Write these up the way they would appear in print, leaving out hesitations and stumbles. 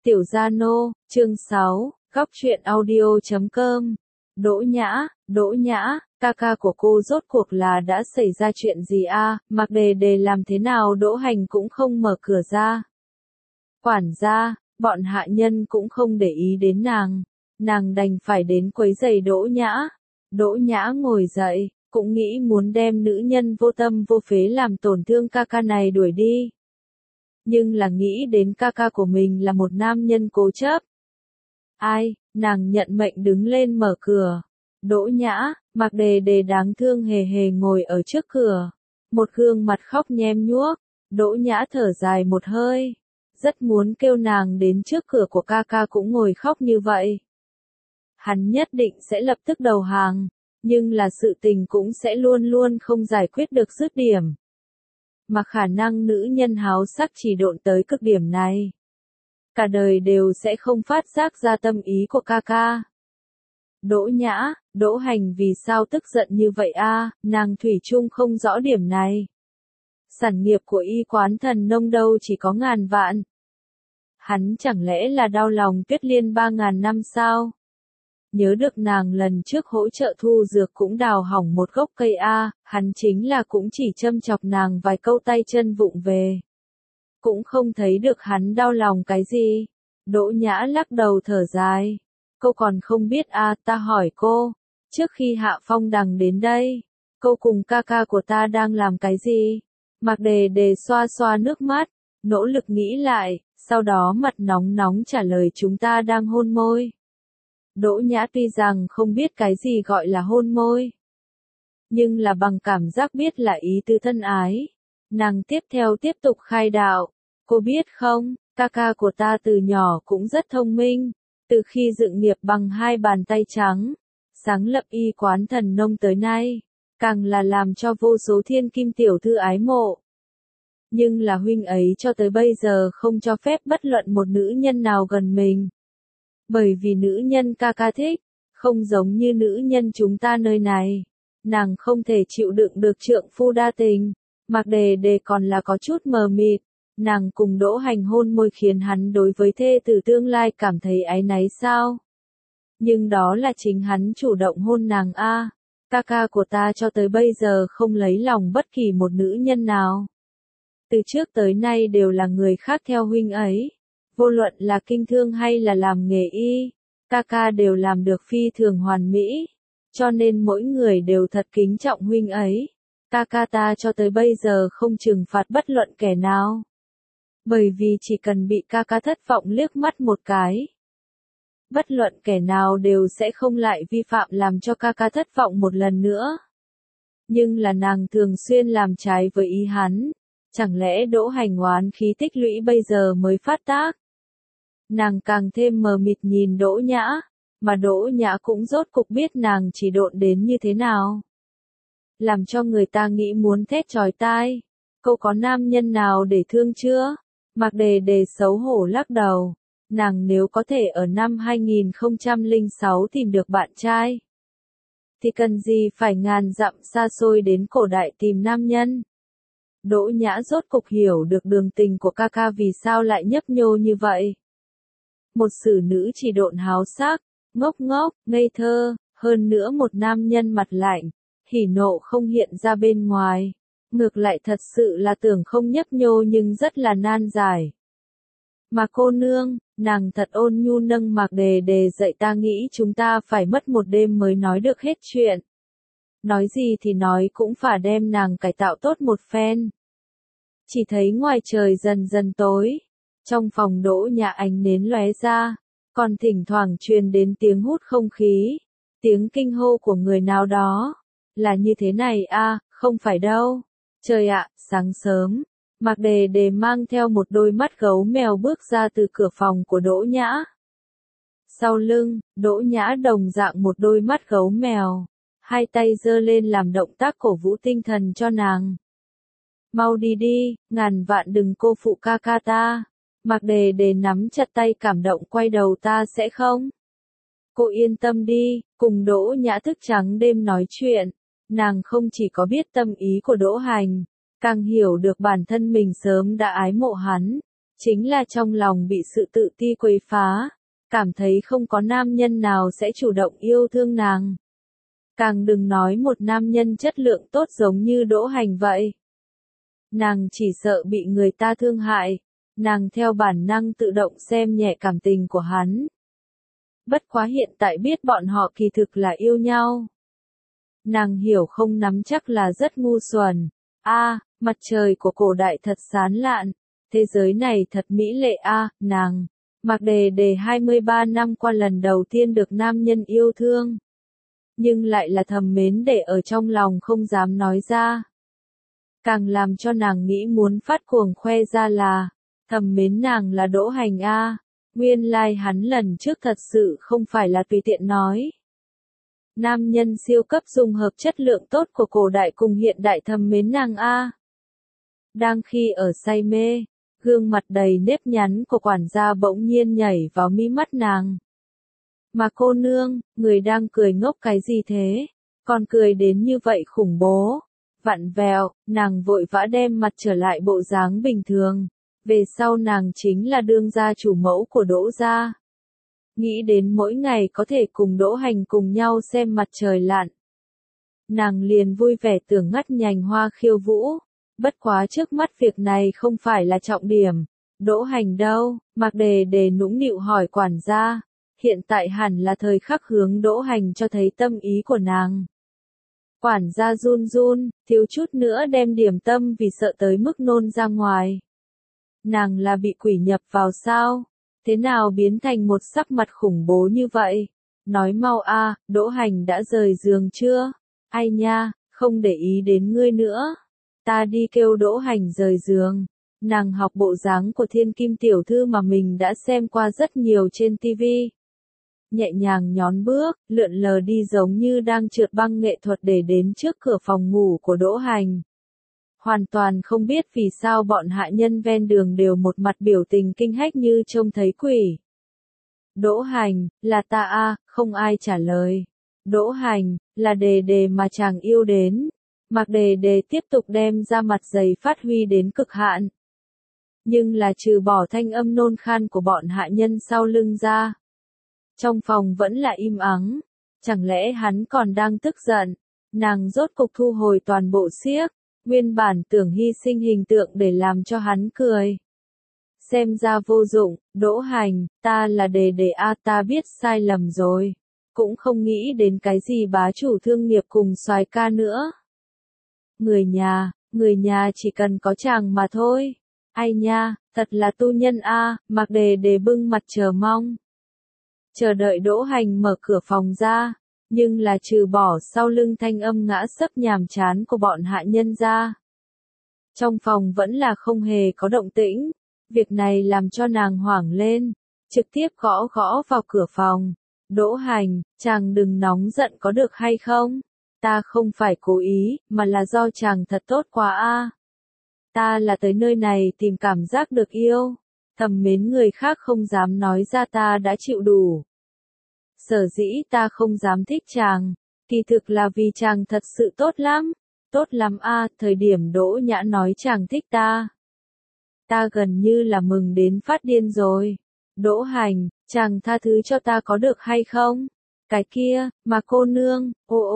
Tiểu Gia Nô, chương 6, góc truyện audio.com. Đỗ Nhã, ca ca của cô rốt cuộc là đã xảy ra chuyện gì a? Mặc Đề làm thế nào Đỗ Hành cũng không mở cửa ra. Quản gia, bọn hạ nhân cũng không để ý đến nàng đành phải đến quấy giày Đỗ Nhã. Đỗ Nhã ngồi dậy, cũng nghĩ muốn đem nữ nhân vô tâm vô phế làm tổn thương ca ca này đuổi đi. Nhưng là nghĩ đến ca ca của mình là một nam nhân cố chấp. Ai, nàng nhận mệnh đứng lên mở cửa. Đỗ Nhã, Mặc Đề đáng thương hề hề ngồi ở trước cửa. Một gương mặt khóc nhem nhuốc. Đỗ Nhã thở dài một hơi. Rất muốn kêu nàng đến trước cửa của ca ca cũng ngồi khóc như vậy. Hắn nhất định sẽ lập tức đầu hàng. Nhưng là sự tình cũng sẽ luôn luôn không giải quyết được dứt điểm. Mà khả năng nữ nhân háo sắc chỉ độn tới cực điểm này. Cả đời đều sẽ không phát giác ra tâm ý của ca ca. Đỗ Nhã, Đỗ Hành vì sao tức giận như vậy a? Nàng thủy chung không rõ điểm này. Sản nghiệp của y quán thần nông đâu chỉ có ngàn vạn. Hắn chẳng lẽ là đau lòng Tuyết Liên 3.000 năm sao? Nhớ được nàng lần trước hỗ trợ thu dược cũng đào hỏng một gốc cây a, hắn chính là cũng chỉ châm chọc nàng vài câu tay chân vụng về. Cũng không thấy được hắn đau lòng cái gì. Đỗ Nhã lắc đầu thở dài. Cô còn không biết a, ta hỏi cô, trước khi Hạ Phong Đằng đến đây, cô cùng ca ca của ta đang làm cái gì? Mặc Đề xoa xoa nước mắt, nỗ lực nghĩ lại, sau đó mặt nóng nóng trả lời chúng ta đang hôn môi. Đỗ Nhã tuy rằng không biết cái gì gọi là hôn môi, nhưng là bằng cảm giác biết là ý tứ thân ái. Nàng tiếp tục khai đạo, cô biết không, ca ca của ta từ nhỏ cũng rất thông minh, từ khi dựng nghiệp bằng 2 bàn tay trắng, sáng lập y quán thần nông tới nay, càng là làm cho vô số thiên kim tiểu thư ái mộ. Nhưng là huynh ấy cho tới bây giờ không cho phép bất luận một nữ nhân nào gần mình. Bởi vì nữ nhân ca ca thích, không giống như nữ nhân chúng ta nơi này. Nàng không thể chịu đựng được trượng phu đa tình. Mặc Đề còn là có chút mờ mịt. Nàng cùng Đỗ Hành hôn môi khiến hắn đối với thê tử tương lai cảm thấy áy náy sao? Nhưng đó là chính hắn chủ động hôn nàng a. Ca ca của ta cho tới bây giờ không lấy lòng bất kỳ một nữ nhân nào. Từ trước tới nay đều là người khác theo huynh ấy. Vô luận là kinh thương hay là làm nghề y, ca ca đều làm được phi thường hoàn mỹ, cho nên mỗi người đều thật kính trọng huynh ấy. Ca ca ta cho tới bây giờ không trừng phạt bất luận kẻ nào. Bởi vì chỉ cần bị ca ca thất vọng liếc mắt một cái, bất luận kẻ nào đều sẽ không lại vi phạm làm cho ca ca thất vọng một lần nữa. Nhưng là nàng thường xuyên làm trái với ý hắn, chẳng lẽ Đỗ Hành oán khí tích lũy bây giờ mới phát tác? Nàng càng thêm mờ mịt nhìn Đỗ Nhã, mà Đỗ Nhã cũng rốt cục biết nàng chỉ độn đến như thế nào. Làm cho người ta nghĩ muốn thét chói tai. Cô có nam nhân nào để thương chưa? Mặc Đề xấu hổ lắc đầu. Nàng nếu có thể ở năm 2006 tìm được bạn trai, thì cần gì phải ngàn dặm xa xôi đến cổ đại tìm nam nhân. Đỗ Nhã rốt cục hiểu được đường tình của ca ca vì sao lại nhấp nhô như vậy. Một xử nữ chỉ độn háo sắc, ngốc, ngây thơ, hơn nữa một nam nhân mặt lạnh, hỉ nộ không hiện ra bên ngoài. Ngược lại thật sự là tưởng không nhấp nhô nhưng rất là nan giải. Mà cô nương, nàng thật ôn nhu nâng Mặc Đề dậy, ta nghĩ chúng ta phải mất một đêm mới nói được hết chuyện. Nói gì thì nói cũng phải đem nàng cải tạo tốt một phen. Chỉ thấy ngoài trời dần dần tối. Trong phòng Đỗ Nhã ánh nến lóe ra, còn thỉnh thoảng truyền đến tiếng hút không khí, tiếng kinh hô của người nào đó. Là như thế này a, không phải đâu. Trời ạ, sáng sớm, Mặc Đề mang theo một đôi mắt gấu mèo bước ra từ cửa phòng của Đỗ Nhã. Sau lưng, Đỗ Nhã đồng dạng một đôi mắt gấu mèo, hai tay giơ lên làm động tác cổ vũ tinh thần cho nàng. Mau đi đi, ngàn vạn đừng cô phụ ca ca ta. Mặc Đề nắm chặt tay cảm động, quay đầu, ta sẽ không. Cô yên tâm đi, cùng Đỗ Nhã thức trắng đêm nói chuyện. Nàng không chỉ có biết tâm ý của Đỗ Hành, càng hiểu được bản thân mình sớm đã ái mộ hắn. chính là trong lòng bị sự tự ti quấy phá, cảm thấy không có nam nhân nào sẽ chủ động yêu thương nàng. Càng đừng nói một nam nhân chất lượng tốt giống như Đỗ Hành vậy. Nàng chỉ sợ bị người ta thương hại, nàng theo bản năng tự động xem nhẹ cảm tình của hắn. Bất quá hiện tại biết bọn họ kỳ thực là yêu nhau. Nàng hiểu không nắm chắc là rất ngu xuẩn. Mặt trời của cổ đại thật sáng lạn, thế giới này thật mỹ lệ nàng. Mạc Đề Đề 23 năm qua lần đầu tiên được nam nhân yêu thương. Nhưng lại là thầm mến để ở trong lòng không dám nói ra. Càng làm cho nàng nghĩ muốn phát cuồng khoe ra là, thầm mến nàng là Đỗ Hành nguyên lai hắn lần trước thật sự không phải là tùy tiện nói. Nam nhân siêu cấp dung hợp chất lượng tốt của cổ đại cùng hiện đại thầm mến nàng Đang khi ở say mê, gương mặt đầy nếp nhắn của quản gia bỗng nhiên nhảy vào mí mắt nàng. Mà cô nương, người đang cười ngốc cái gì thế? Còn cười đến như vậy khủng bố. Vặn vẹo, nàng vội vã đem mặt trở lại bộ dáng bình thường. Về sau nàng chính là đương gia chủ mẫu của Đỗ gia. Nghĩ đến mỗi ngày có thể cùng Đỗ Hành cùng nhau xem mặt trời lặn. Nàng liền vui vẻ tưởng ngắt nhành hoa khiêu vũ. Bất quá trước mắt việc này không phải là trọng điểm. Đỗ Hành đâu? Mạc Đề Đề nũng nịu hỏi quản gia. Hiện tại hẳn là thời khắc hướng Đỗ Hành cho thấy tâm ý của nàng. Quản gia run run, thiếu chút nữa đem điểm tâm vì sợ tới mức nôn ra ngoài. Nàng là bị quỷ nhập vào sao? Thế nào biến thành một sắc mặt khủng bố như vậy? Nói mau Đỗ Hành đã rời giường chưa? Ai nha, không để ý đến ngươi nữa. Ta đi kêu Đỗ Hành rời giường. Nàng học bộ dáng của thiên kim tiểu thư mà mình đã xem qua rất nhiều trên tivi. Nhẹ nhàng nhón bước, lượn lờ đi giống như đang trượt băng nghệ thuật để đến trước cửa phòng ngủ của Đỗ Hành. Hoàn toàn không biết vì sao bọn hạ nhân ven đường đều một mặt biểu tình kinh hách như trông thấy quỷ. Đỗ Hành, là ta không ai trả lời. Đỗ Hành, là Đề Đề mà chàng yêu đến. Mạc Đề Đề tiếp tục đem ra mặt dày phát huy đến cực hạn. Nhưng là trừ bỏ thanh âm nôn khan của bọn hạ nhân sau lưng ra. Trong phòng vẫn là im ắng. Chẳng lẽ hắn còn đang tức giận? Nàng rốt cục thu hồi toàn bộ xiếc. Nguyên bản tưởng hy sinh hình tượng để làm cho hắn cười. Xem ra vô dụng, Đỗ Hành, ta là Đề Đề ta biết sai lầm rồi. Cũng không nghĩ đến cái gì bá chủ thương nghiệp cùng soái ca nữa. Người nhà chỉ cần có chàng mà thôi. Ai nha, thật là tu nhân Mạc Đề Đề bưng mặt chờ mong. Chờ đợi Đỗ Hành mở cửa phòng ra. Nhưng là trừ bỏ sau lưng thanh âm ngã sấp nhàm chán của bọn hạ nhân ra. Trong phòng vẫn là không hề có động tĩnh. Việc này làm cho nàng hoảng lên. Trực tiếp gõ gõ vào cửa phòng. Đỗ Hành, chàng đừng nóng giận có được hay không? Ta không phải cố ý, mà là do chàng thật tốt quá Ta là tới nơi này tìm cảm giác được yêu. Thầm mến người khác không dám nói ra ta đã chịu đủ. Sở dĩ ta không dám thích chàng, kỳ thực là vì chàng thật sự tốt lắm thời điểm Đỗ Nhã nói chàng thích ta. Ta gần như là mừng đến phát điên rồi. Đỗ Hành, chàng tha thứ cho ta có được hay không? Cái kia, mà cô nương,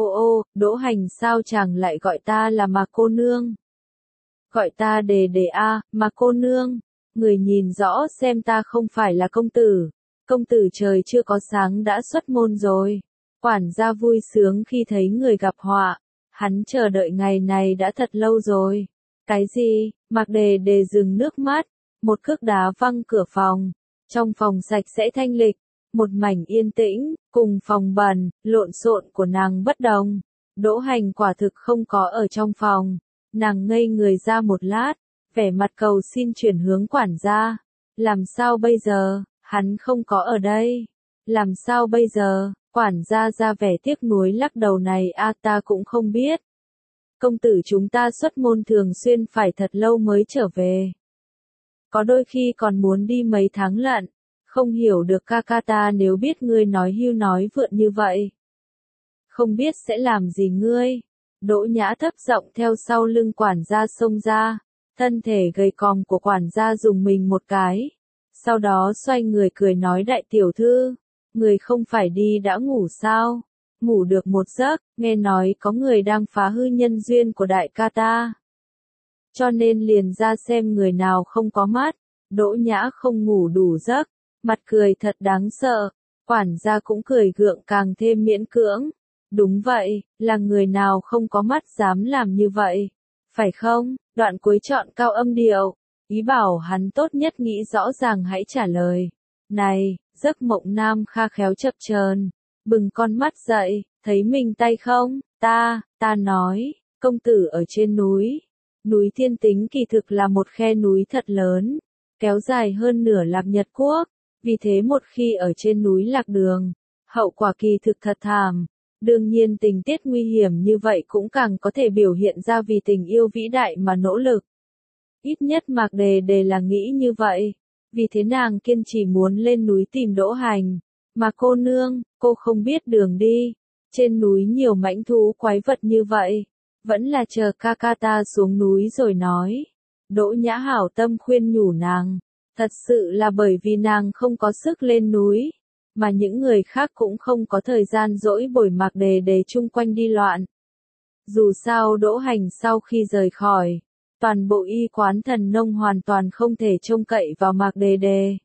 Đỗ Hành sao chàng lại gọi ta là mà cô nương? Gọi ta Đề Đề mà cô nương, người nhìn rõ xem ta không phải là công tử. Công tử trời chưa có sáng đã xuất môn rồi. Quản gia vui sướng khi thấy người gặp họa. Hắn chờ đợi ngày này đã thật lâu rồi. Cái gì? Mạc Đề Đề dừng nước mắt. Một cước đá văng cửa phòng. Trong phòng sạch sẽ thanh lịch. Một mảnh yên tĩnh, cùng phòng bẩn, lộn xộn của nàng bất đồng. Đỗ Hành quả thực không có ở trong phòng. Nàng ngây người ra một lát. Vẻ mặt cầu xin chuyển hướng quản gia. Làm sao bây giờ? Hắn không có ở đây. Làm sao bây giờ? Quản gia ra vẻ tiếc nuối lắc đầu này ta cũng không biết. Công tử chúng ta xuất môn thường xuyên phải thật lâu mới trở về. Có đôi khi còn muốn đi mấy tháng lận. Không hiểu được ca ca ta nếu biết ngươi nói hưu nói vượn như vậy. Không biết sẽ làm gì ngươi. Đỗ Nhã thấp giọng theo sau lưng quản gia xông ra. Thân thể gầy còm của quản gia dùng mình một cái. Sau đó xoay người cười nói đại tiểu thư, người không phải đi đã ngủ sao? Ngủ được một giấc, nghe nói có người đang phá hư nhân duyên của đại ca ta. Cho nên liền ra xem người nào không có mắt. Đỗ Nhã không ngủ đủ giấc, mặt cười thật đáng sợ. Quản gia cũng cười gượng càng thêm miễn cưỡng. Đúng vậy, là người nào không có mắt dám làm như vậy, phải không? Đoạn cuối chọn cao âm điệu, ý bảo hắn tốt nhất nghĩ rõ ràng hãy trả lời. Này, giấc mộng nam kha khéo chập chờn, bừng con mắt dậy, thấy mình tay không? Ta nói, công tử ở trên núi. Núi Thiên Tính kỳ thực là một khe núi thật lớn, kéo dài hơn nửa Lạc Nhật Quốc, vì thế một khi ở trên núi lạc đường, hậu quả kỳ thực thật thảm. Đương nhiên tình tiết nguy hiểm như vậy cũng càng có thể biểu hiện ra vì tình yêu vĩ đại mà nỗ lực. Ít nhất Mạc Đề Đề là nghĩ như vậy, vì thế nàng kiên trì muốn lên núi tìm Đỗ Hành. Mà cô nương, cô không biết đường đi, trên núi nhiều mãnh thú quái vật như vậy, vẫn là chờ ca ca ta xuống núi rồi nói. Đỗ Nhã hảo tâm khuyên nhủ nàng, thật sự là bởi vì nàng không có sức lên núi, mà những người khác cũng không có thời gian dỗi bồi Mạc Đề Đề chung quanh đi loạn. Dù sao Đỗ Hành sau khi rời khỏi, toàn bộ y quán Thần Nông hoàn toàn không thể trông cậy vào Mạc Đề Đề.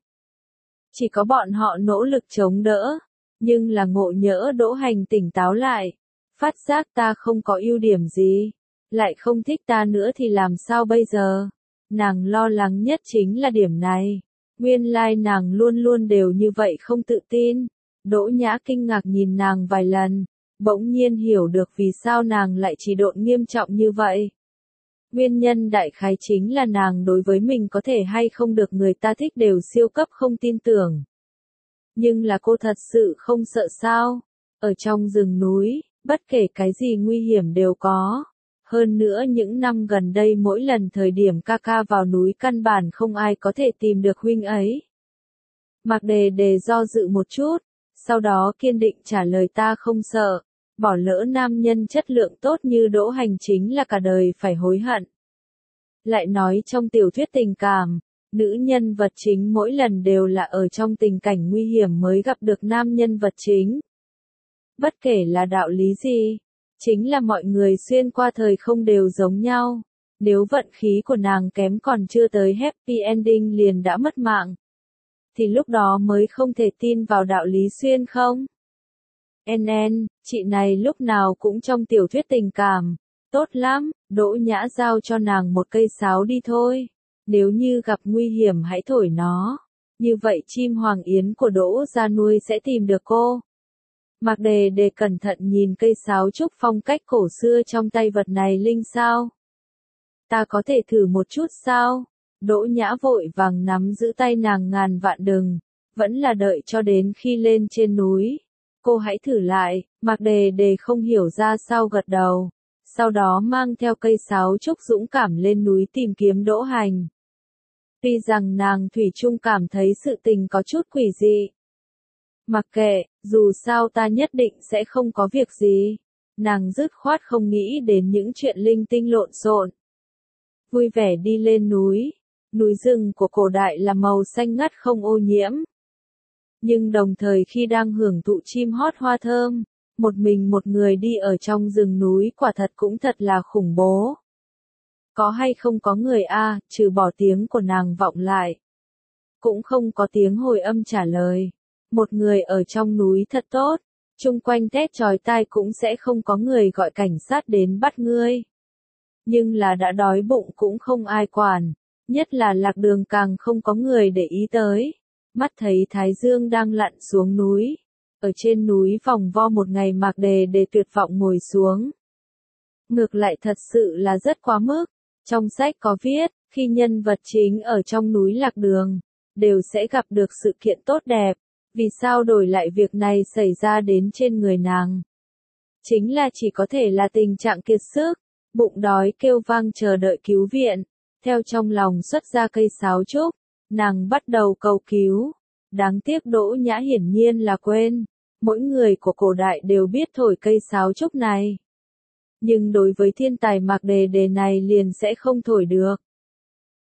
Chỉ có bọn họ nỗ lực chống đỡ, nhưng là ngộ nhỡ Đỗ Hành tỉnh táo lại, phát giác ta không có ưu điểm gì, lại không thích ta nữa thì làm sao bây giờ? Nàng lo lắng nhất chính là điểm này. Nguyên lai nàng luôn luôn đều như vậy không tự tin. Đỗ Nhã kinh ngạc nhìn nàng vài lần, bỗng nhiên hiểu được vì sao nàng lại trì độn nghiêm trọng như vậy. Nguyên nhân đại khái chính là nàng đối với mình có thể hay không được người ta thích đều siêu cấp không tin tưởng. Nhưng là cô thật sự không sợ sao? Ở trong rừng núi, bất kể cái gì nguy hiểm đều có. Hơn nữa những năm gần đây mỗi lần thời điểm ca ca vào núi căn bản không ai có thể tìm được huynh ấy. Mạc Đề Đề do dự một chút, sau đó kiên định trả lời ta không sợ, bỏ lỡ nam nhân chất lượng tốt như Đỗ Hành chính là cả đời phải hối hận. Lại nói trong tiểu thuyết tình cảm, nữ nhân vật chính mỗi lần đều là ở trong tình cảnh nguy hiểm mới gặp được nam nhân vật chính. Bất kể là đạo lý gì, chính là mọi người xuyên qua thời không đều giống nhau. Nếu vận khí của nàng kém còn chưa tới happy ending liền đã mất mạng, thì lúc đó mới không thể tin vào đạo lý xuyên không? Chị này lúc nào cũng trong tiểu thuyết tình cảm. Tốt lắm, Đỗ Nhã giao cho nàng một cây sáo đi thôi. Nếu như gặp nguy hiểm hãy thổi nó. Như vậy chim hoàng yến của Đỗ gia nuôi sẽ tìm được cô. Mạc Đề Đề cẩn thận nhìn cây sáo trúc phong cách cổ xưa trong tay vật này linh sao? Ta có thể thử một chút sao? Đỗ Nhã vội vàng nắm giữ tay nàng ngàn vạn đừng, vẫn là đợi cho đến khi lên trên núi. Cô hãy thử lại, Mạc Đề Đề không hiểu ra sao gật đầu. Sau đó mang theo cây sáo trúc dũng cảm lên núi tìm kiếm Đỗ Hành. Tuy rằng nàng thủy chung cảm thấy sự tình có chút quỷ dị. Mặc kệ, dù sao ta nhất định sẽ không có việc gì. Nàng dứt khoát không nghĩ đến những chuyện linh tinh lộn xộn. Vui vẻ đi lên núi. Núi rừng của cổ đại là màu xanh ngắt không ô nhiễm. Nhưng đồng thời khi đang hưởng thụ chim hót hoa thơm, một mình một người đi ở trong rừng núi quả thật cũng thật là khủng bố. Có hay không có người a, trừ bỏ tiếng của nàng vọng lại. Cũng không có tiếng hồi âm trả lời. Một người ở trong núi thật tốt, chung quanh thét chói tai cũng sẽ không có người gọi cảnh sát đến bắt ngươi. Nhưng là đã đói bụng cũng không ai quản, nhất là lạc đường càng không có người để ý tới. Mắt thấy Thái Dương đang lặn xuống núi, ở trên núi vòng vo một ngày Mạc Đề Đề tuyệt vọng ngồi xuống. Ngược lại thật sự là rất quá mức, trong sách có viết, khi nhân vật chính ở trong núi lạc đường, đều sẽ gặp được sự kiện tốt đẹp. Vì sao đổi lại việc này xảy ra đến trên người nàng? Chính là chỉ có thể là tình trạng kiệt sức, bụng đói kêu vang chờ đợi cứu viện, theo trong lòng xuất ra cây sáo trúc, nàng bắt đầu cầu cứu. Đáng tiếc Đỗ Nhã hiển nhiên là quên, mỗi người của cổ đại đều biết thổi cây sáo trúc này. Nhưng đối với thiên tài Mạc Đề Đề này liền sẽ không thổi được.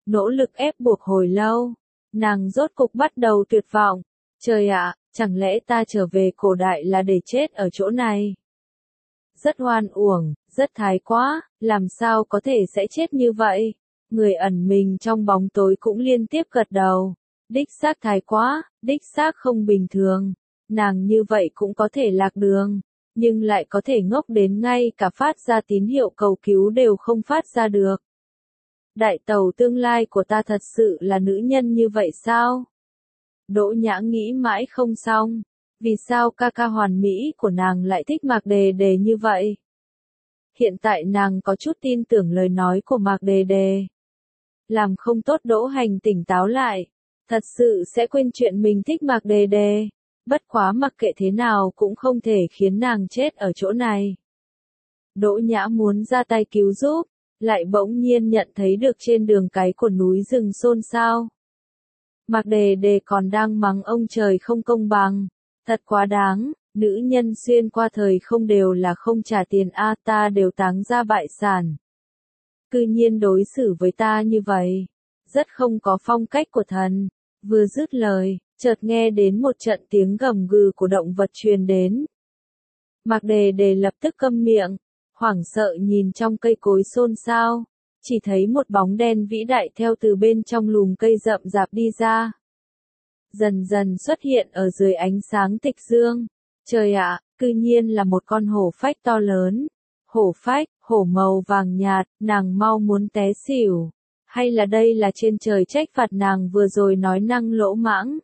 Nỗ lực ép buộc hồi lâu, nàng rốt cục bắt đầu tuyệt vọng. Trời ạ, chẳng lẽ ta trở về cổ đại là để chết ở chỗ này? Rất oan uổng, rất thái quá, làm sao có thể sẽ chết như vậy? Người ẩn mình trong bóng tối cũng liên tiếp gật đầu. Đích xác thái quá, đích xác không bình thường. Nàng như vậy cũng có thể lạc đường, nhưng lại có thể ngốc đến ngay cả phát ra tín hiệu cầu cứu đều không phát ra được. Đại tẩu tương lai của ta thật sự là nữ nhân như vậy sao? Đỗ Nhã nghĩ mãi không xong. Vì sao ca ca hoàn mỹ của nàng lại thích Mạc Đề Đề như vậy? Hiện tại nàng có chút tin tưởng lời nói của Mạc Đề Đề. Làm không tốt Đỗ Hành tỉnh táo lại. Thật sự sẽ quên chuyện mình thích Mạc Đề Đề. Bất quá mặc kệ thế nào cũng không thể khiến nàng chết ở chỗ này. Đỗ Nhã muốn ra tay cứu giúp, lại bỗng nhiên nhận thấy được trên đường cái của núi rừng xôn xao. Mạc Đề Đề còn đang mắng ông trời không công bằng. Thật quá đáng, nữ nhân xuyên qua thời không đều là không trả tiền a, ta đều táng ra bại sản. Cư nhiên đối xử với ta như vậy, rất không có phong cách của thần. Vừa dứt lời, chợt nghe đến một trận tiếng gầm gừ của động vật truyền đến. Mạc Đề Đề lập tức câm miệng, hoảng sợ nhìn trong cây cối xôn xao, chỉ thấy một bóng đen vĩ đại theo từ bên trong lùm cây rậm rạp đi ra. Dần dần xuất hiện ở dưới ánh sáng tịch dương. Trời ạ, cư nhiên là một con hổ phách to lớn. Hổ phách, hổ màu vàng nhạt, nàng mau muốn té xỉu. Hay là đây là trên trời trách phạt nàng vừa rồi nói năng lỗ mãng?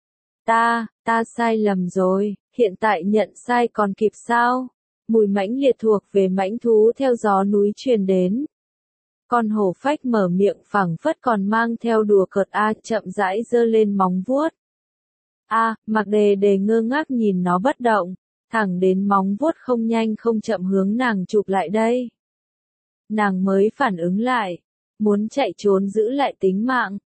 Ta sai lầm rồi, hiện tại nhận sai còn kịp sao? Mùi mãnh liệt thuộc về mãnh thú theo gió núi truyền đến. Con hổ phách mở miệng phảng phất còn mang theo đùa cợt chậm rãi giơ lên móng vuốt. Mạc Đề Đề ngơ ngác nhìn nó bất động, thẳng đến móng vuốt không nhanh không chậm hướng nàng chụp lại đây. Nàng mới phản ứng lại, muốn chạy trốn giữ lại tính mạng.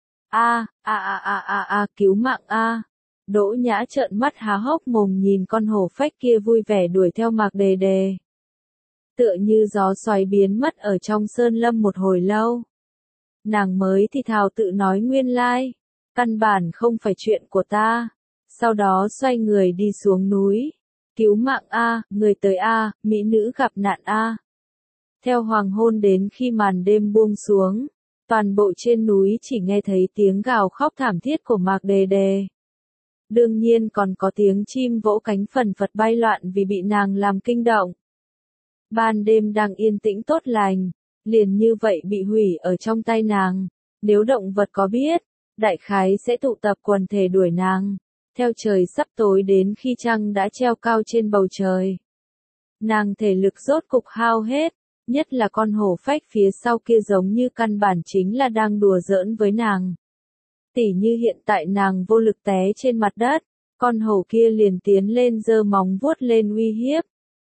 Cứu mạng a. Đỗ Nhã trợn mắt há hốc mồm nhìn con hổ phách kia vui vẻ đuổi theo Mạc Đề Đề. Tựa như gió xoáy biến mất ở trong sơn lâm một hồi lâu. Nàng mới thì thào tự nói nguyên lai, căn bản không phải chuyện của ta. Sau đó xoay người đi xuống núi. Cứu mạng a, người tới a, mỹ nữ gặp nạn a. Theo hoàng hôn đến khi màn đêm buông xuống, toàn bộ trên núi chỉ nghe thấy tiếng gào khóc thảm thiết của Mạc Đề Đề. Đương nhiên còn có tiếng chim vỗ cánh phần phật bay loạn vì bị nàng làm kinh động. Ban đêm đang yên tĩnh tốt lành, liền như vậy bị hủy ở trong tay nàng. Nếu động vật có biết, đại khái sẽ tụ tập quần thể đuổi nàng. Theo trời sắp tối đến khi trăng đã treo cao trên bầu trời. Nàng thể lực rốt cục hao hết, nhất là con hổ phách phía sau kia giống như căn bản chính là đang đùa giỡn với nàng. Tỉ như hiện tại nàng vô lực té trên mặt đất, con hổ kia liền tiến lên giơ móng vuốt lên uy hiếp.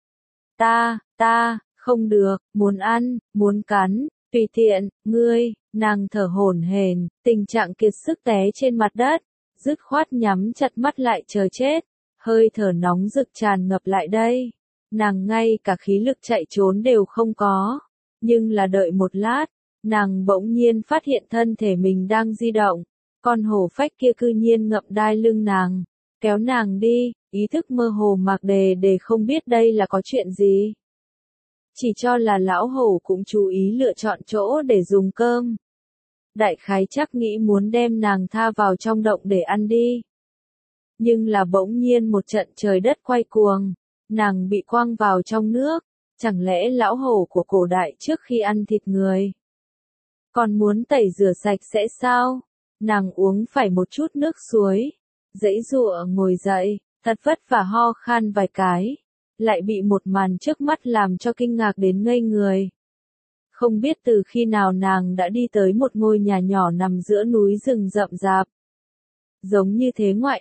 Ta, không được, muốn ăn, muốn cắn, tùy tiện, ngươi, nàng thở hổn hển, tình trạng kiệt sức té trên mặt đất, dứt khoát nhắm chặt mắt lại chờ chết, hơi thở nóng rực tràn ngập lại đây. Nàng ngay cả khí lực chạy trốn đều không có, nhưng là đợi một lát, nàng bỗng nhiên phát hiện thân thể mình đang di động, con hổ phách kia cư nhiên ngậm đai lưng nàng, kéo nàng đi, ý thức mơ hồ Mạc Đề Đề không biết đây là có chuyện gì. Chỉ cho là lão hổ cũng chú ý lựa chọn chỗ để dùng cơm. Đại khái chắc nghĩ muốn đem nàng tha vào trong động để ăn đi. Nhưng là bỗng nhiên một trận trời đất quay cuồng, nàng bị quăng vào trong nước, chẳng lẽ lão hổ của cổ đại trước khi ăn thịt người còn muốn tẩy rửa sạch sẽ sao? Nàng uống phải một chút nước suối, giãy giụa ngồi dậy, thật vất vả ho khan vài cái, lại bị một màn trước mắt làm cho kinh ngạc đến ngây người. Không biết từ khi nào nàng đã đi tới một ngôi nhà nhỏ nằm giữa núi rừng rậm rạp. Giống như thế ngoại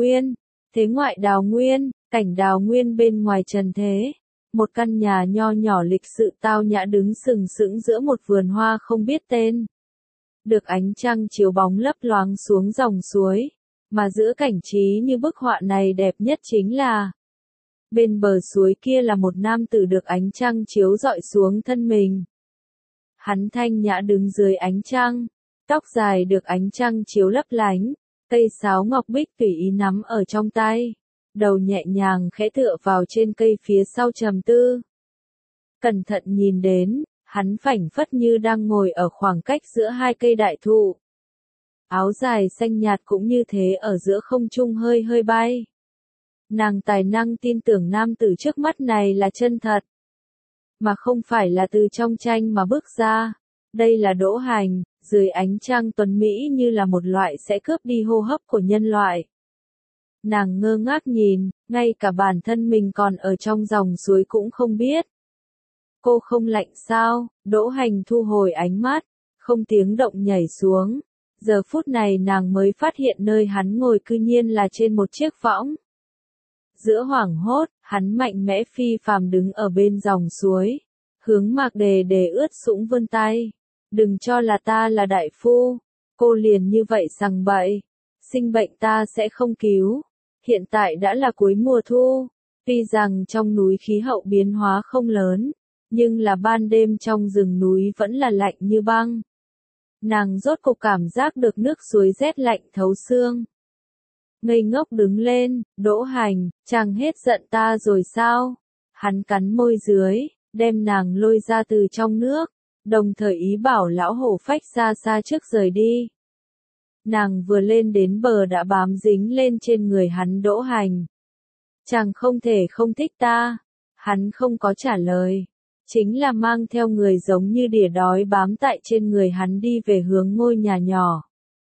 đào nguyên, cảnh đào nguyên bên ngoài trần thế. Một căn nhà nho nhỏ lịch sự tao nhã đứng sừng sững giữa một vườn hoa không biết tên. Được ánh trăng chiếu bóng lấp loáng xuống dòng suối, mà giữa cảnh trí như bức họa này đẹp nhất chính là bên bờ suối kia là một nam tử được ánh trăng chiếu rọi xuống thân mình. Hắn thanh nhã đứng dưới ánh trăng, Tóc dài được ánh trăng chiếu lấp lánh, cây sáo ngọc bích tùy ý nắm ở trong tay, đầu nhẹ nhàng khẽ tựa vào trên cây phía sau trầm tư. Cẩn thận nhìn đến, hắn phảng phất như đang ngồi ở khoảng cách giữa hai cây đại thụ. Áo dài xanh nhạt cũng như thế ở giữa không trung hơi hơi bay. Nàng tài năng tin tưởng nam tử trước mắt này là chân thật, mà không phải là từ trong tranh mà bước ra. Đây là Đỗ Hành, dưới ánh trăng tuấn mỹ như là một loại sẽ cướp đi hô hấp của nhân loại. Nàng ngơ ngác nhìn, ngay cả bản thân mình còn ở trong dòng suối cũng không biết. Cô không lạnh sao? Đỗ Hành thu hồi ánh mắt, không tiếng động nhảy xuống. Giờ phút này nàng mới phát hiện nơi hắn ngồi cư nhiên là trên một chiếc võng. Giữa hoảng hốt, hắn mạnh mẽ phi phàm đứng ở bên dòng suối, hướng Mạc Đề Đề ướt sũng vươn tay. Đừng cho là ta là đại phu, cô liền như vậy sằng bậy, sinh bệnh ta sẽ không cứu. Hiện tại đã là cuối mùa thu, tuy rằng trong núi khí hậu biến hóa không lớn, nhưng là ban đêm trong rừng núi vẫn là lạnh như băng. Nàng rốt cục cảm giác được nước suối rét lạnh thấu xương. Ngây ngốc đứng lên, Đỗ Hành, chàng hết giận ta rồi sao? Hắn cắn môi dưới, đem nàng lôi ra từ trong nước, đồng thời ý bảo lão hổ phách xa xa trước rời đi. Nàng vừa lên đến bờ đã bám dính lên trên người hắn. Đỗ Hành, chàng không thể không thích ta. Hắn không có trả lời, chính là mang theo người giống như đỉa đói bám tại trên người hắn đi về hướng ngôi nhà nhỏ.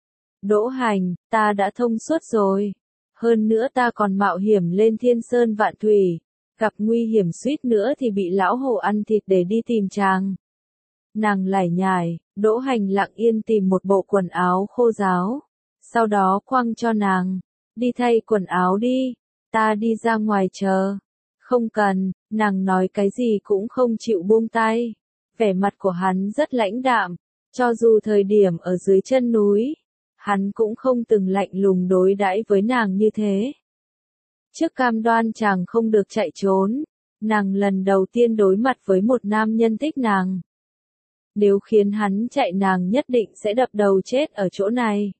Đỗ Hành, ta đã thông suốt rồi. Hơn nữa ta còn mạo hiểm lên thiên sơn vạn thủy, gặp nguy hiểm suýt nữa thì bị lão hổ ăn thịt để đi tìm chàng. Nàng lải nhải, Đỗ Hành lặng yên tìm một bộ quần áo khô ráo, sau đó quăng cho nàng, đi thay quần áo đi, ta đi ra ngoài chờ. Không cần, nàng nói cái gì cũng không chịu buông tay. Vẻ mặt của hắn rất lãnh đạm, cho dù thời điểm ở dưới chân núi, hắn cũng không từng lạnh lùng đối đãi với nàng như thế. Trước cam đoan chàng không được chạy trốn, nàng lần đầu tiên đối mặt với một nam nhân thích nàng. Nếu khiến hắn chạy nàng nhất định sẽ đập đầu chết ở chỗ này.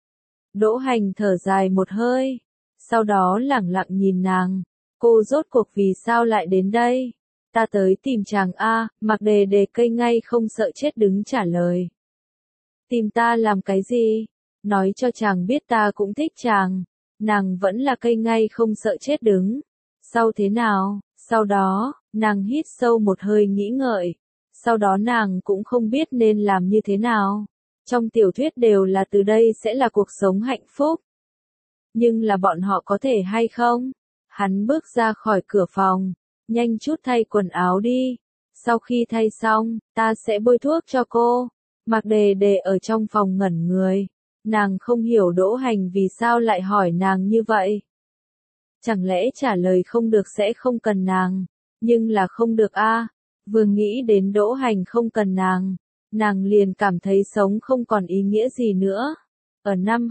Đỗ Hành thở dài một hơi, sau đó lẳng lặng nhìn nàng. Cô rốt cuộc vì sao lại đến đây? Ta tới tìm chàng a. Mạc Đề Đề cây ngay không sợ chết đứng trả lời. Tìm ta làm cái gì? Nói cho chàng biết ta cũng thích chàng. Nàng vẫn là cây ngay không sợ chết đứng. Sau thế nào? Sau đó, nàng hít sâu một hơi nghĩ ngợi. Sau đó nàng cũng không biết nên làm như thế nào. Trong tiểu thuyết đều là từ đây sẽ là cuộc sống hạnh phúc. Nhưng là bọn họ có thể hay không? Hắn bước ra khỏi cửa phòng, nhanh chút thay quần áo đi. Sau khi thay xong, ta sẽ bôi thuốc cho cô. Mạc Đề Đề ở trong phòng ngẩn người. Nàng không hiểu Đỗ Hành vì sao lại hỏi nàng như vậy. Chẳng lẽ trả lời không được sẽ không cần nàng, nhưng là không được a. Vừa nghĩ đến Đỗ Hành không cần nàng liền cảm thấy sống không còn ý nghĩa gì nữa. Ở năm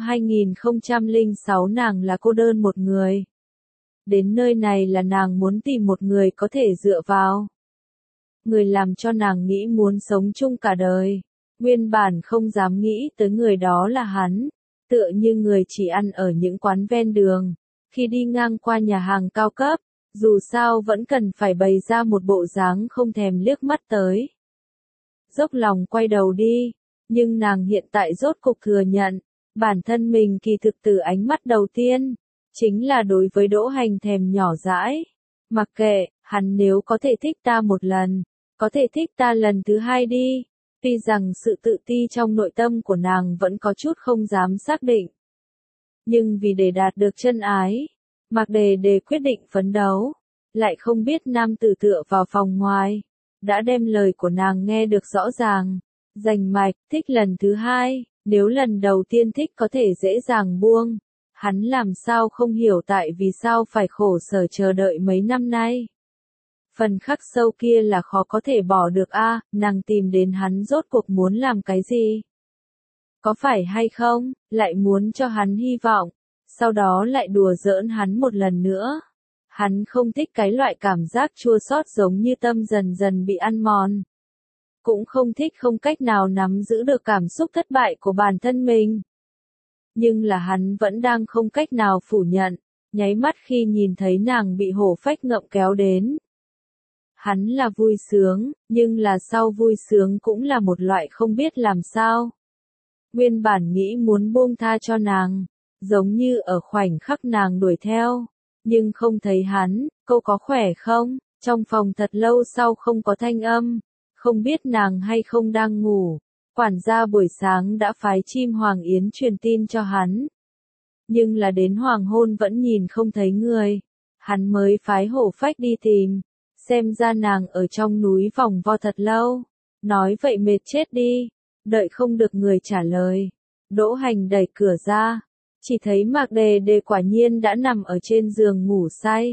2006 nàng là cô đơn một người. Đến nơi này là nàng muốn tìm một người có thể dựa vào. Người làm cho nàng nghĩ muốn sống chung cả đời. Nguyên bản không dám nghĩ tới người đó là hắn. Tựa như người chỉ ăn ở những quán ven đường. Khi đi ngang qua nhà hàng cao cấp, dù sao vẫn cần phải bày ra một bộ dáng không thèm liếc mắt tới. Dốc lòng quay đầu đi. Nhưng nàng hiện tại rốt cục thừa nhận. Bản thân mình kỳ thực từ ánh mắt đầu tiên. Chính là đối với Đỗ Hành thèm nhỏ dãi. Mặc kệ, hắn nếu có thể thích ta một lần, có thể thích ta lần thứ hai đi. Tuy rằng sự tự ti trong nội tâm của nàng vẫn có chút không dám xác định. Nhưng vì để đạt được chân ái, Mạc Đề Đề quyết định phấn đấu. Lại không biết nam tử tựa vào phòng ngoài, đã đem lời của nàng nghe được rõ ràng. Rành mạch, thích lần thứ hai, nếu lần đầu tiên thích có thể dễ dàng buông. Hắn làm sao không hiểu tại vì sao phải khổ sở chờ đợi mấy năm nay. Phần khắc sâu kia là khó có thể bỏ được a. Nàng tìm đến hắn rốt cuộc muốn làm cái gì? Có phải hay không, lại muốn cho hắn hy vọng, sau đó lại đùa giỡn hắn một lần nữa. Hắn không thích cái loại cảm giác chua xót giống như tâm dần dần bị ăn mòn. cũng không thích không cách nào nắm giữ được cảm xúc thất bại của bản thân mình. Nhưng là hắn vẫn đang không cách nào phủ nhận, nháy mắt khi nhìn thấy nàng bị hổ phách ngậm kéo đến. Hắn là vui sướng, nhưng là sau vui sướng cũng là một loại không biết làm sao. Nguyên bản nghĩ muốn buông tha cho nàng, giống như ở khoảnh khắc nàng đuổi theo, nhưng không thấy hắn, cô có khỏe không? Trong phòng thật lâu sau không có thanh âm, không biết nàng hay không đang ngủ. Quản gia buổi sáng đã phái chim Hoàng Yến truyền tin cho hắn. Nhưng là đến hoàng hôn vẫn nhìn không thấy người. Hắn mới phái hổ phách đi tìm. Xem ra nàng ở trong núi vòng vo thật lâu. Nói vậy mệt chết đi. Đợi không được người trả lời. Đỗ Hành đẩy cửa ra. Chỉ thấy Mạc Đề Đề quả nhiên đã nằm ở trên giường ngủ say.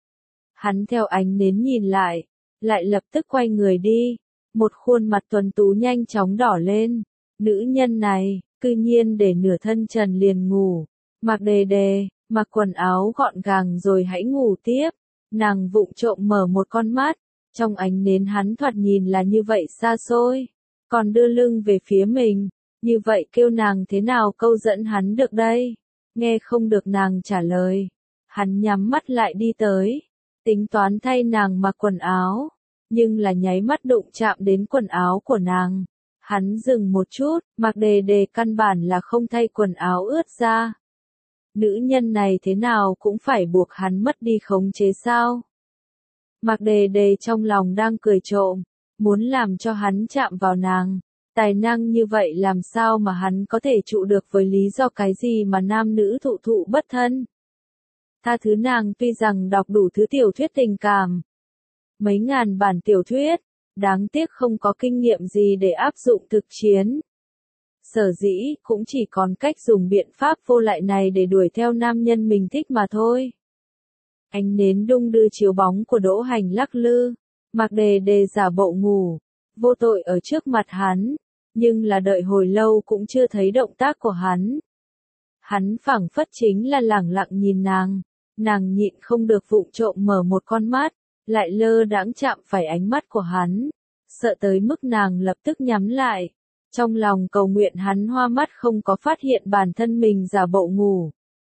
Hắn theo ánh nến nhìn lại. Lại lập tức quay người đi. Một khuôn mặt tuấn tú nhanh chóng đỏ lên. Nữ nhân này, cư nhiên để nửa thân trần liền ngủ. Mạc Đề Đề, mặc quần áo gọn gàng rồi hãy ngủ tiếp. Nàng vụng trộm mở một con mắt. Trong ánh nến hắn thoạt nhìn là như vậy xa xôi. Còn đưa lưng về phía mình. Như vậy kêu nàng thế nào câu dẫn hắn được đây? Nghe không được nàng trả lời. Hắn nhắm mắt lại đi tới. Tính toán thay nàng mặc quần áo. Nhưng là nháy mắt đụng chạm đến quần áo của nàng. Hắn dừng một chút, Mạc Đề Đề căn bản là không thay quần áo ướt ra. Nữ nhân này thế nào cũng phải buộc hắn mất đi khống chế sao? Mạc Đề Đề trong lòng đang cười trộm, muốn làm cho hắn chạm vào nàng. Tài năng như vậy làm sao mà hắn có thể trụ được với lý do cái gì mà nam nữ thụ thụ bất thân? Tha thứ nàng tuy rằng đọc đủ thứ tiểu thuyết tình cảm. Mấy ngàn bản tiểu thuyết, đáng tiếc không có kinh nghiệm gì để áp dụng thực chiến. Sở dĩ cũng chỉ còn cách dùng biện pháp vô lại này để đuổi theo nam nhân mình thích mà thôi. Ánh nến đung đưa chiếu bóng của Đỗ Hành lắc lư, Mạc Đề Đề giả bộ ngủ, vô tội ở trước mặt hắn, nhưng là đợi hồi lâu cũng chưa thấy động tác của hắn. Hắn phảng phất chính là lẳng lặng nhìn nàng nhịn không được vụng trộm mở một con mắt, lại lơ đãng chạm phải ánh mắt của hắn, sợ tới mức nàng lập tức nhắm lại. Trong lòng cầu nguyện hắn hoa mắt không có phát hiện bản thân mình giả bộ ngủ.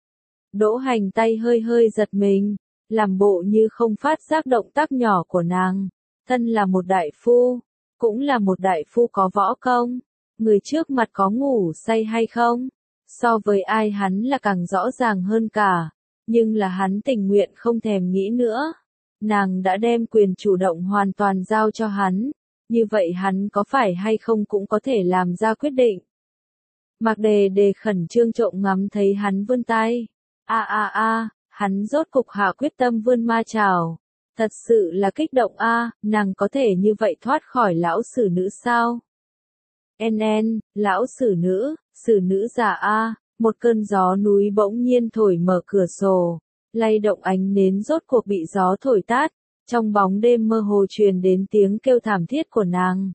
Đỗ Hành tay hơi hơi giật mình, làm bộ như không phát giác động tác nhỏ của nàng. Thân là một đại phu, cũng là một đại phu có võ công. Người trước mặt có ngủ say hay không? So với ai hắn là càng rõ ràng hơn cả. Nhưng là hắn tình nguyện không thèm nghĩ nữa. Nàng đã đem quyền chủ động hoàn toàn giao cho hắn. Như vậy hắn có phải hay không cũng có thể làm ra quyết định. Mạc Đề Đề khẩn trương trộm ngắm thấy hắn vươn tay. Hắn rốt cục hạ quyết tâm vươn ma chảo. Thật sự là kích động nàng có thể như vậy thoát khỏi lão xử nữ sao? Lão xử nữ già một cơn gió núi bỗng nhiên thổi mở cửa sổ, lay động ánh nến rốt cuộc bị gió thổi tát. Trong bóng đêm mơ hồ truyền đến tiếng kêu thảm thiết của nàng.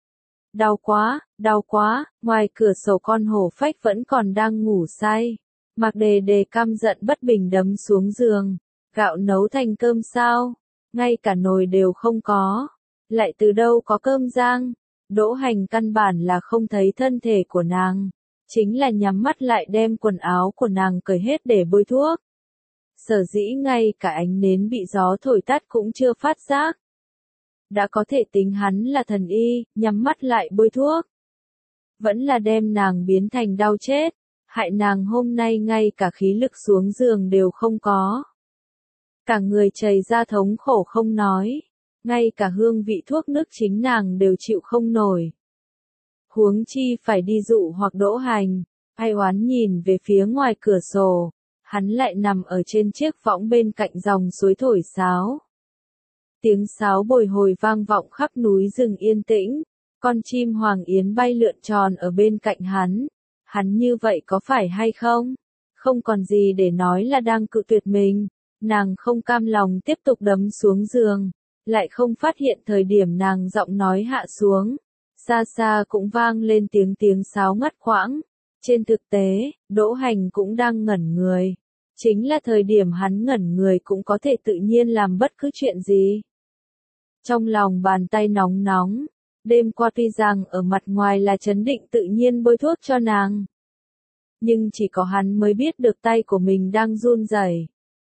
Đau quá, ngoài cửa sổ con hổ phách vẫn còn đang ngủ say. Mạc Đề Đề căm giận bất bình đấm xuống giường. Gạo nấu thành cơm sao? Ngay cả nồi đều không có. Lại từ đâu có cơm rang? Đỗ Hành căn bản là không thấy thân thể của nàng. Chính là nhắm mắt lại đem quần áo của nàng cởi hết để bôi thuốc. Sở dĩ ngay cả ánh nến bị gió thổi tắt cũng chưa phát giác. Đã có thể tính hắn là thần y, nhắm mắt lại bôi thuốc. Vẫn là đem nàng biến thành đau chết, hại nàng hôm nay ngay cả khí lực xuống giường đều không có. Cả người chảy ra thống khổ không nói, ngay cả hương vị thuốc nước chính nàng đều chịu không nổi. Huống chi phải đi dụ hoặc Đỗ Hành, ai oán nhìn về phía ngoài cửa sổ. Hắn lại nằm ở trên chiếc võng bên cạnh dòng suối thổi sáo. Tiếng sáo bồi hồi vang vọng khắp núi rừng yên tĩnh, con chim Hoàng Yến bay lượn tròn ở bên cạnh hắn. Hắn như vậy có phải hay không? Không còn gì để nói là đang cự tuyệt mình. Nàng không cam lòng tiếp tục đấm xuống giường, lại không phát hiện thời điểm nàng giọng nói hạ xuống. Xa xa cũng vang lên tiếng sáo ngắt quãng. Trên thực tế, Đỗ Hành cũng đang ngẩn người. Chính là thời điểm hắn ngẩn người cũng có thể tự nhiên làm bất cứ chuyện gì. Trong lòng bàn tay nóng nóng, Đêm qua tuy rằng ở mặt ngoài là trấn định tự nhiên bôi thuốc cho nàng, nhưng chỉ có hắn mới biết được tay của mình đang run rẩy.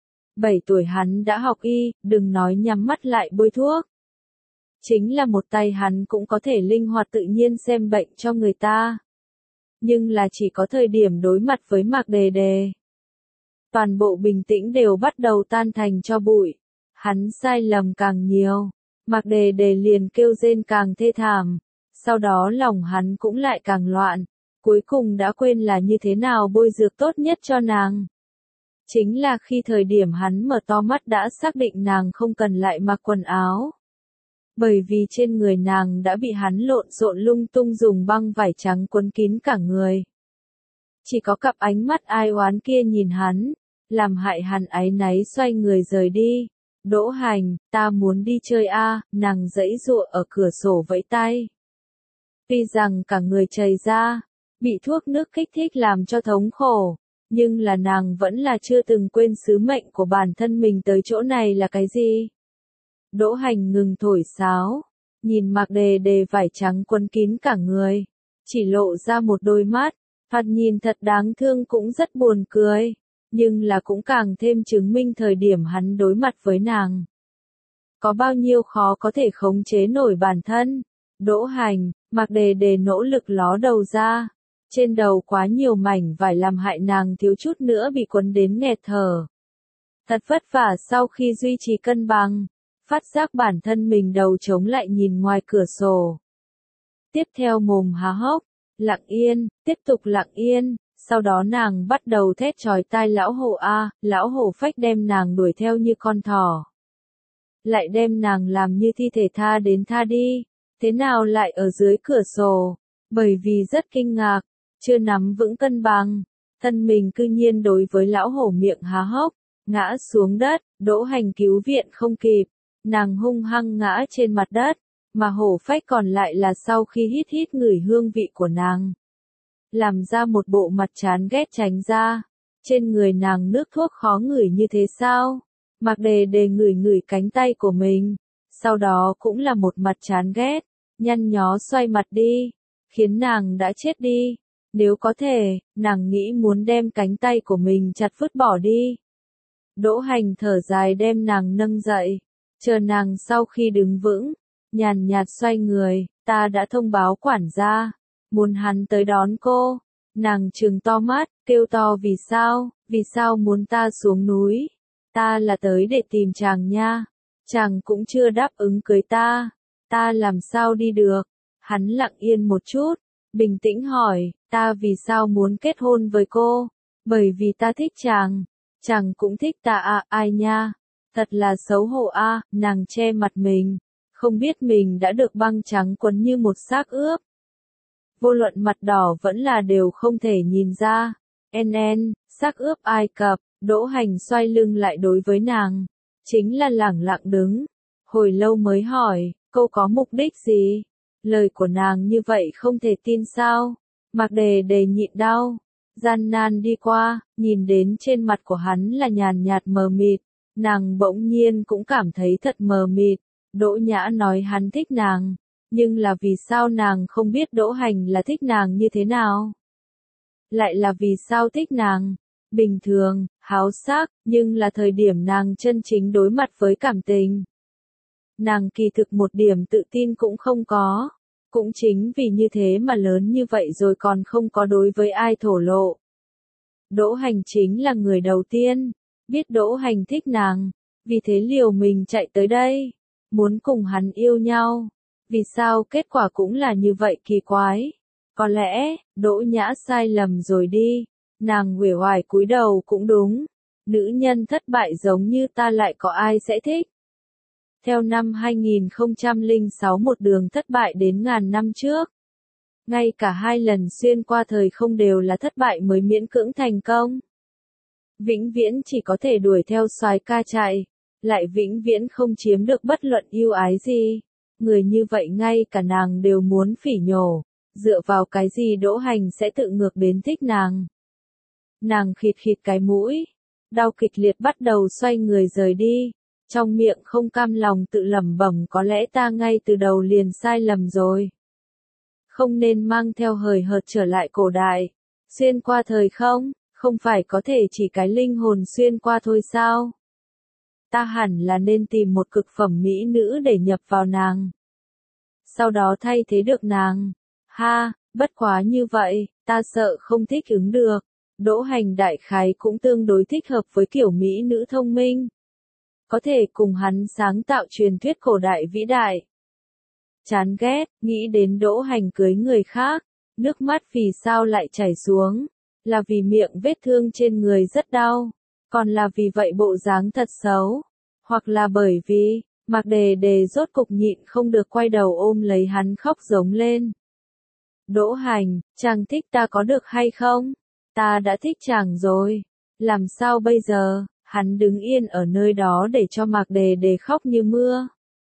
7 tuổi hắn đã học y, đừng nói nhắm mắt lại bôi thuốc. Chính là một tay hắn cũng có thể linh hoạt tự nhiên xem bệnh cho người ta. Nhưng là chỉ có thời điểm đối mặt với Mạc Đề Đề. Toàn bộ bình tĩnh đều bắt đầu tan thành tro bụi. Hắn sai lầm càng nhiều. Mạc Đề Đề liền kêu rên càng thê thảm. Sau đó lòng hắn cũng lại càng loạn. Cuối cùng đã quên là như thế nào bôi dược tốt nhất cho nàng. Chính là khi thời điểm hắn mở to mắt đã xác định nàng không cần lại mặc quần áo. Bởi vì trên người nàng đã bị hắn lộn xộn lung tung dùng băng vải trắng quấn kín cả người. Chỉ có cặp ánh mắt ai oán kia nhìn hắn, làm hại hắn áy náy xoay người rời đi. Đỗ Hành, ta muốn đi chơi a, nàng giãy giụa ở cửa sổ vẫy tay. Tuy rằng cả người chảy ra, bị thuốc nước kích thích làm cho thống khổ, nhưng là nàng vẫn là chưa từng quên sứ mệnh của bản thân mình tới chỗ này là cái gì. Đỗ Hành ngừng thổi sáo, nhìn Mạc Đề Đề vải trắng quấn kín cả người, chỉ lộ ra một đôi mắt, thoạt nhìn thật đáng thương cũng rất buồn cười, nhưng là cũng càng thêm chứng minh thời điểm hắn đối mặt với nàng. Có bao nhiêu khó có thể khống chế nổi bản thân. Đỗ Hành, Mạc Đề Đề nỗ lực ló đầu ra, trên đầu quá nhiều mảnh vải làm hại nàng thiếu chút nữa bị quấn đến nghẹt thở. Thật vất vả sau khi duy trì cân bằng, phát giác bản thân mình đầu chống lại nhìn ngoài cửa sổ. Tiếp theo mồm há hốc, lặng yên, tiếp tục lặng yên, sau đó nàng bắt đầu thét chói tai lão hổ a, lão hổ phách đem nàng đuổi theo như con thỏ. Lại đem nàng làm như thi thể tha đến tha đi, thế nào lại ở dưới cửa sổ, bởi vì rất kinh ngạc, chưa nắm vững cân bằng, thân mình cư nhiên đối với lão hổ miệng há hốc, ngã xuống đất, Đỗ Hành cứu viện không kịp. Nàng hung hăng ngã trên mặt đất, mà hổ phách còn lại là sau khi hít hít ngửi hương vị của nàng. Làm ra một bộ mặt chán ghét tránh ra. Trên người nàng nước thuốc khó ngửi như thế sao? Mạc Đề Đề ngửi ngửi cánh tay của mình. Sau đó cũng là một mặt chán ghét, nhăn nhó xoay mặt đi. Khiến nàng đã chết đi. Nếu có thể, nàng nghĩ muốn đem cánh tay của mình chặt vứt bỏ đi. Đỗ Hành thở dài đem nàng nâng dậy. Chờ nàng sau khi đứng vững, nhàn nhạt xoay người, ta đã thông báo quản gia, muốn hắn tới đón cô. Nàng trừng to mắt, kêu to vì sao muốn ta xuống núi, ta là tới để tìm chàng nha, chàng cũng chưa đáp ứng cưới ta làm sao đi được. Hắn lặng yên một chút, bình tĩnh hỏi, ta vì sao muốn kết hôn với cô, bởi vì ta thích chàng cũng thích ta à, ai nha. Thật là xấu hổ a, nàng che mặt mình, không biết mình đã được băng trắng quấn như một xác ướp. Vô luận mặt đỏ vẫn là đều không thể nhìn ra. Xác ướp Ai Cập, Đỗ Hành xoay lưng lại đối với nàng, chính là lẳng lặng đứng, hồi lâu mới hỏi, cô có mục đích gì? Lời của nàng như vậy không thể tin sao? Mạc Đề Đề nhịn đau, gian nan đi qua, nhìn đến trên mặt của hắn là nhàn nhạt mờ mịt. Nàng bỗng nhiên cũng cảm thấy thật mờ mịt, Đỗ Nhã nói hắn thích nàng, nhưng là vì sao nàng không biết Đỗ Hành là thích nàng như thế nào? Lại là vì sao thích nàng? Bình thường, háo sắc, nhưng là thời điểm nàng chân chính đối mặt với cảm tình. Nàng kỳ thực một điểm tự tin cũng không có, cũng chính vì như thế mà lớn như vậy rồi còn không có đối với ai thổ lộ. Đỗ Hành chính là người đầu tiên. Biết Đỗ Hành thích nàng, vì thế liều mình chạy tới đây, muốn cùng hắn yêu nhau. Vì sao kết quả cũng là như vậy kỳ quái? Có lẽ, Đỗ Nhã sai lầm rồi đi, nàng uể oải cúi đầu cũng đúng. Nữ nhân thất bại giống như ta lại có ai sẽ thích? Theo năm 2006 một đường thất bại đến ngàn năm trước. Ngay cả 2 lần xuyên qua thời không đều là thất bại mới miễn cưỡng thành công. Vĩnh viễn chỉ có thể đuổi theo soái ca chạy, lại vĩnh viễn không chiếm được bất luận ưu ái gì. Người như vậy ngay cả nàng đều muốn phỉ nhổ, dựa vào cái gì Đỗ Hành sẽ tự ngược đến thích nàng. Nàng khịt khịt cái mũi, đau kịch liệt bắt đầu xoay người rời đi, trong miệng không cam lòng tự lẩm bẩm có lẽ ta ngay từ đầu liền sai lầm rồi. Không nên mang theo hời hợt trở lại cổ đại. Xuyên qua thời không phải có thể chỉ cái linh hồn xuyên qua thôi sao? Ta hẳn là nên tìm một cực phẩm mỹ nữ để nhập vào nàng. Sau đó thay thế được nàng. Ha, bất quá như vậy, ta sợ không thích ứng được. Đỗ Hành đại khái cũng tương đối thích hợp với kiểu mỹ nữ thông minh. Có thể cùng hắn sáng tạo truyền thuyết cổ đại vĩ đại. Chán ghét, nghĩ đến Đỗ Hành cưới người khác, nước mắt vì sao lại chảy xuống, là vì miệng vết thương trên người rất đau, còn là vì vậy bộ dáng thật xấu, hoặc là bởi vì, Mạc Đề Đề rốt cục nhịn không được quay đầu ôm lấy hắn khóc giống lên. Đỗ Hành, chàng thích ta có được hay không? Ta đã thích chàng rồi, làm sao bây giờ? Hắn đứng yên ở nơi đó để cho Mạc Đề Đề khóc như mưa.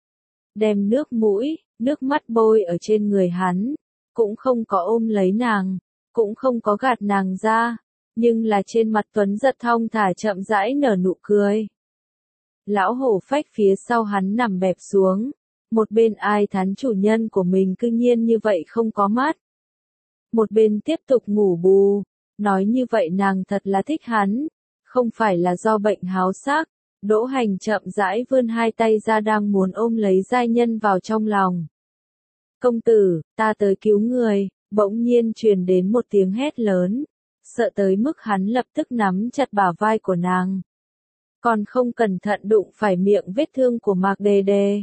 Đem nước mũi, nước mắt bôi ở trên người hắn, cũng không có ôm lấy nàng, cũng không có gạt nàng ra, nhưng là trên mặt Tuấn Giật thong thả chậm rãi nở nụ cười. Lão hổ phách phía sau hắn nằm bẹp xuống, một bên ai thán chủ nhân của mình cư nhiên như vậy không có mắt. Một bên tiếp tục ngủ bù, nói như vậy nàng thật là thích hắn, không phải là do bệnh háo sắc. Đỗ Hành chậm rãi vươn hai tay ra đang muốn ôm lấy giai nhân vào trong lòng. Công tử, ta tới cứu người, bỗng nhiên truyền đến một tiếng hét lớn, sợ tới mức hắn lập tức nắm chặt bả vai của nàng. Còn không cẩn thận đụng phải miệng vết thương của Mạc Đề Đề.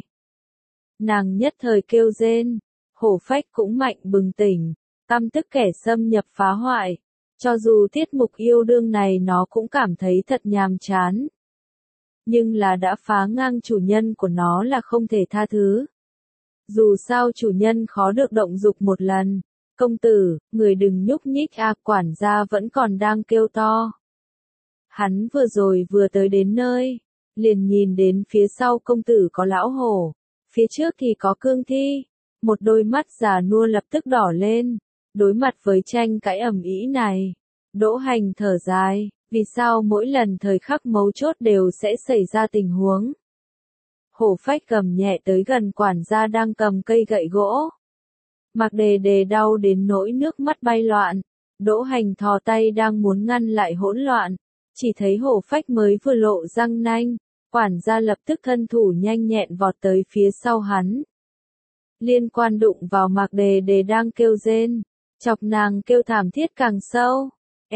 Nàng nhất thời kêu rên, hổ phách cũng mạnh bừng tỉnh, căm tức kẻ xâm nhập phá hoại. Cho dù tiết mục yêu đương này nó cũng cảm thấy thật nhàm chán. Nhưng là đã phá ngang chủ nhân của nó là không thể tha thứ. Dù sao chủ nhân khó được động dục một lần. Công tử, người đừng nhúc nhích quản gia vẫn còn đang kêu to. Hắn vừa rồi vừa tới đến nơi, liền nhìn đến phía sau công tử có lão hổ, phía trước thì có cương thi. Một đôi mắt già nua lập tức đỏ lên, đối mặt với tranh cãi ầm ĩ này. Đỗ Hành thở dài, vì sao mỗi lần thời khắc mấu chốt đều sẽ xảy ra tình huống. Hổ phách cầm nhẹ tới gần quản gia đang cầm cây gậy gỗ. Mạc Đề Đề đau đến nỗi nước mắt bay loạn. Đỗ Hành thò tay đang muốn ngăn lại hỗn loạn. Chỉ thấy hổ phách mới vừa lộ răng nanh. Quản gia lập tức thân thủ nhanh nhẹn vọt tới phía sau hắn. Liên quan đụng vào Mạc Đề Đề đang kêu rên. Chọc nàng kêu thảm thiết càng sâu.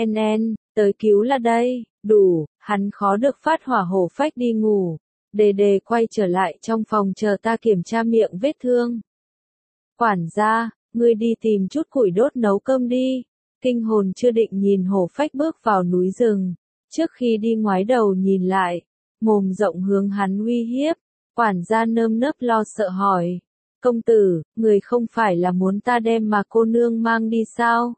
Tới cứu là đây, đủ, hắn khó được phát hỏa hổ phách đi ngủ. Đề Đề quay trở lại trong phòng chờ ta kiểm tra miệng vết thương. Quản gia, ngươi đi tìm chút củi đốt nấu cơm đi. Kinh hồn chưa định nhìn hổ phách bước vào núi rừng. Trước khi đi ngoái đầu nhìn lại, mồm rộng hướng hắn uy hiếp. Quản gia nơm nớp lo sợ hỏi. Công tử, người không phải là muốn ta đem mà cô nương mang đi sao?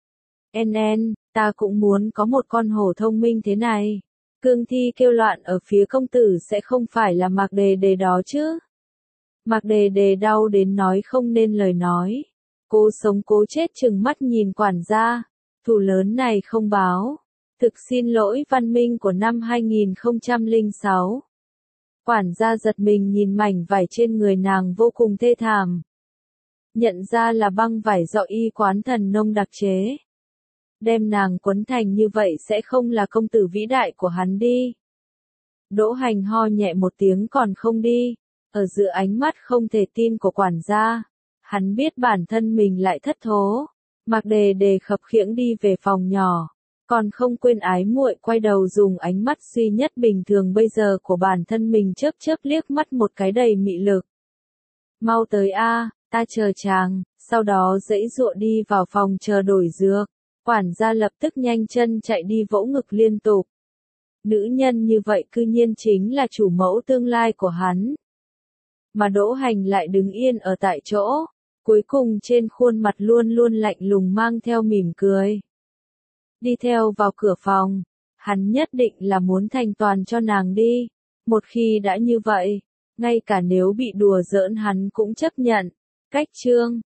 Ta cũng muốn có một con hổ thông minh thế này. Cương thi kêu loạn ở phía công tử sẽ không phải là Mạc Đề Đề đó chứ. Mạc Đề Đề đau đến nói không nên lời nói. Cố sống cố chết chừng mắt nhìn quản gia. Thù lớn này không báo. Thực xin lỗi văn minh của năm 2006. Quản gia giật mình nhìn mảnh vải trên người nàng vô cùng thê thảm. Nhận ra là băng vải do y quán thần nông đặc chế. Đem nàng quấn thành như vậy sẽ không là công tử vĩ đại của hắn đi. Đỗ Hành ho nhẹ một tiếng còn không đi. Ở giữa ánh mắt không thể tin của quản gia. Hắn biết bản thân mình lại thất thố. Mạc Đề Đề khập khiễng đi về phòng nhỏ. Còn không quên ái muội quay đầu dùng ánh mắt duy nhất bình thường bây giờ của bản thân mình chớp chớp liếc mắt một cái đầy mị lực. Mau tới ta chờ chàng, sau đó giãy giụa đi vào phòng chờ đổi dược. Quản gia lập tức nhanh chân chạy đi vỗ ngực liên tục. Nữ nhân như vậy cư nhiên chính là chủ mẫu tương lai của hắn. Mà Đỗ Hành lại đứng yên ở tại chỗ, cuối cùng trên khuôn mặt luôn luôn lạnh lùng mang theo mỉm cười. Đi theo vào cửa phòng, hắn nhất định là muốn thành toàn cho nàng đi. Một khi đã như vậy, ngay cả nếu bị đùa giỡn hắn cũng chấp nhận. Cách chương